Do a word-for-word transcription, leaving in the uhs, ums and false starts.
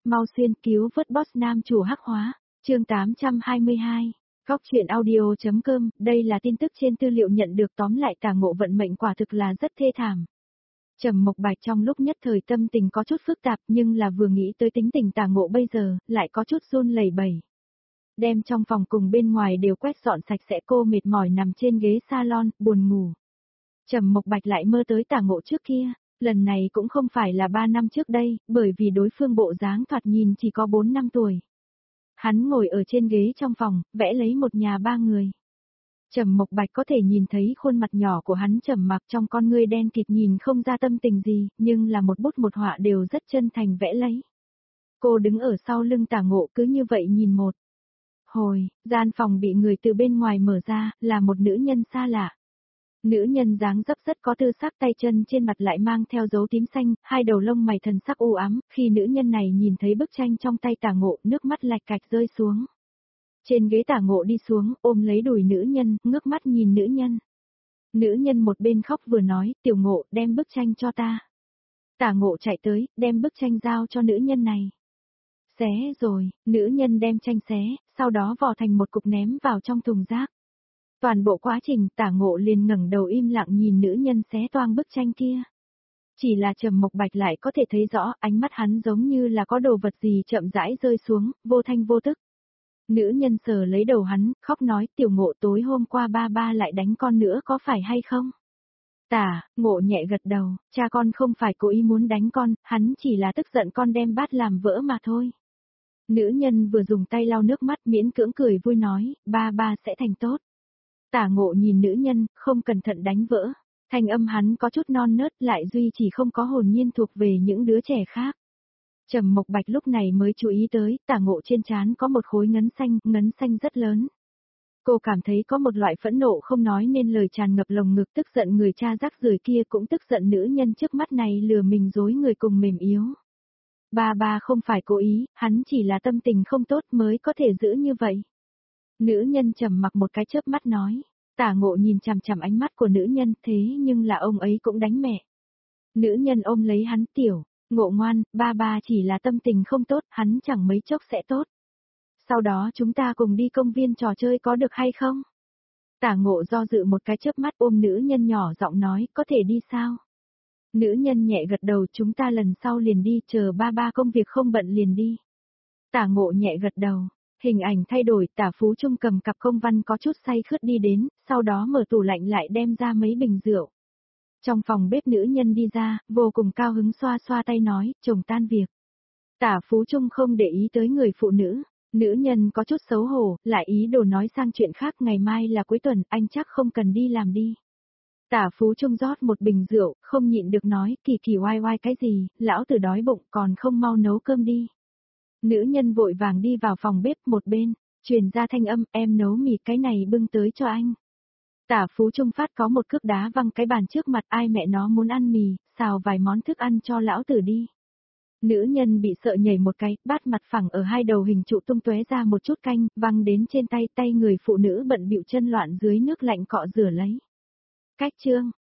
mau xuyên cứu vớt boss nam chủ hắc hóa, chương tám trăm hai mươi hai. Góc truyện audio.com, đây là tin tức trên tư liệu nhận được tóm lại Tả Ngộ vận mệnh quả thực là rất thê thảm. Trầm Mộc Bạch trong lúc nhất thời tâm tình có chút phức tạp nhưng là vừa nghĩ tới tính tình Tả Ngộ bây giờ, lại có chút run lẩy bẩy. Đem trong phòng cùng bên ngoài đều quét dọn sạch sẽ, cô mệt mỏi nằm trên ghế salon, buồn ngủ. Trầm Mộc Bạch lại mơ tới Tả Ngộ trước kia, lần này cũng không phải là ba năm trước đây, bởi vì đối phương bộ dáng thoạt nhìn chỉ có bốn năm tuổi. Hắn ngồi ở trên ghế trong phòng, vẽ lấy một nhà ba người. Trầm Mộc Bạch có thể nhìn thấy khuôn mặt nhỏ của hắn trầm mặc, trong con ngươi đen kịt nhìn không ra tâm tình gì, nhưng là một bút một họa đều rất chân thành vẽ lấy. Cô đứng ở sau lưng Tả Ngộ cứ như vậy nhìn một hồi, gian phòng bị người từ bên ngoài mở ra, là một nữ nhân xa lạ. Nữ nhân dáng dấp rất có tư sắc, tay chân trên mặt lại mang theo dấu tím xanh, hai đầu lông mày thần sắc u ám, khi nữ nhân này nhìn thấy bức tranh trong tay Tả Ngộ, nước mắt lạch cạch rơi xuống. Trên ghế Tả Ngộ đi xuống, ôm lấy đùi nữ nhân, ngước mắt nhìn nữ nhân. Nữ nhân một bên khóc vừa nói, Tiểu Ngộ, đem bức tranh cho ta. Tả Ngộ chạy tới, đem bức tranh giao cho nữ nhân này. Xé rồi, nữ nhân đem tranh xé, sau đó vò thành một cục ném vào trong thùng rác. Toàn bộ quá trình Tả Ngộ liền ngẩng đầu im lặng nhìn nữ nhân xé toang bức tranh kia. Chỉ là Trầm Mộc Bạch lại có thể thấy rõ, ánh mắt hắn giống như là có đồ vật gì chậm rãi rơi xuống, vô thanh vô tức. Nữ nhân sờ lấy đầu hắn, khóc nói, Tiểu Ngộ, tối hôm qua ba ba lại đánh con nữa có phải hay không? Tả Ngộ nhẹ gật đầu, cha con không phải cố ý muốn đánh con, hắn chỉ là tức giận con đem bát làm vỡ mà thôi. Nữ nhân vừa dùng tay lau nước mắt miễn cưỡng cười vui nói, ba ba sẽ thành tốt. Tả Ngộ nhìn nữ nhân, không cẩn thận đánh vỡ. Thanh âm hắn có chút non nớt, lại duy chỉ không có hồn nhiên thuộc về những đứa trẻ khác. Trầm Mộc Bạch lúc này mới chú ý tới, Tả Ngộ trên trán có một khối ngấn xanh, ngấn xanh rất lớn. Cô cảm thấy có một loại phẫn nộ không nói nên lời tràn ngập lồng ngực, tức giận người cha rác rưởi kia cũng tức giận nữ nhân trước mắt này lừa mình dối người cùng mềm yếu. Ba ba không phải cố ý, hắn chỉ là tâm tình không tốt mới có thể giữ như vậy. Nữ nhân trầm mặc một cái chớp mắt nói. Tả Ngộ nhìn chằm chằm ánh mắt của nữ nhân, thế nhưng là ông ấy cũng đánh mẹ. Nữ nhân ôm lấy hắn, Tiểu Ngộ ngoan, ba ba chỉ là tâm tình không tốt, hắn chẳng mấy chốc sẽ tốt. Sau đó chúng ta cùng đi công viên trò chơi có được hay không? Tả Ngộ do dự một cái chớp mắt ôm nữ nhân nhỏ giọng nói, có thể đi sao? Nữ nhân nhẹ gật đầu, chúng ta lần sau liền đi, chờ ba ba công việc không bận liền đi. Tả Ngộ nhẹ gật đầu. Hình ảnh thay đổi, Tả Phú Trung cầm cặp công văn có chút say khướt đi đến, sau đó mở tủ lạnh lại đem ra mấy bình rượu. Trong phòng bếp nữ nhân đi ra, vô cùng cao hứng xoa xoa tay nói, chồng tan việc. Tả Phú Trung không để ý tới người phụ nữ, nữ nhân có chút xấu hổ, lại ý đồ nói sang chuyện khác, ngày mai là cuối tuần, anh chắc không cần đi làm đi. Tả Phú Trung rót một bình rượu, không nhịn được nói, kỳ kỳ oai oai cái gì, lão tử đói bụng còn không mau nấu cơm đi. Nữ nhân vội vàng đi vào phòng bếp một bên, truyền ra thanh âm, em nấu mì cái này bưng tới cho anh. Tả Phú Trung phát có một cước đá văng cái bàn trước mặt, ai mẹ nó muốn ăn mì, xào vài món thức ăn cho lão tử đi. Nữ nhân bị sợ nhảy một cái, bát mặt phẳng ở hai đầu hình trụ tung tóe ra một chút canh, văng đến trên tay, tay người phụ nữ bận bịu chân loạn dưới nước lạnh cọ rửa lấy. Cách chương